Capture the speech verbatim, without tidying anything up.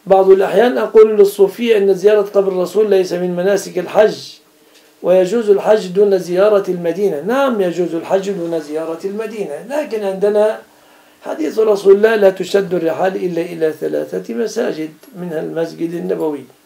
بعض الأحيان أقول للصوفية أن زيارة قبر الرسول ليس من مناسك الحج، ويجوز الحج دون زيارة المدينة. نعم يجوز الحج دون زيارة المدينة، لكن عندنا حديث رسول الله لا تشد الرحال إلا إلى ثلاثة مساجد منها المسجد النبوي.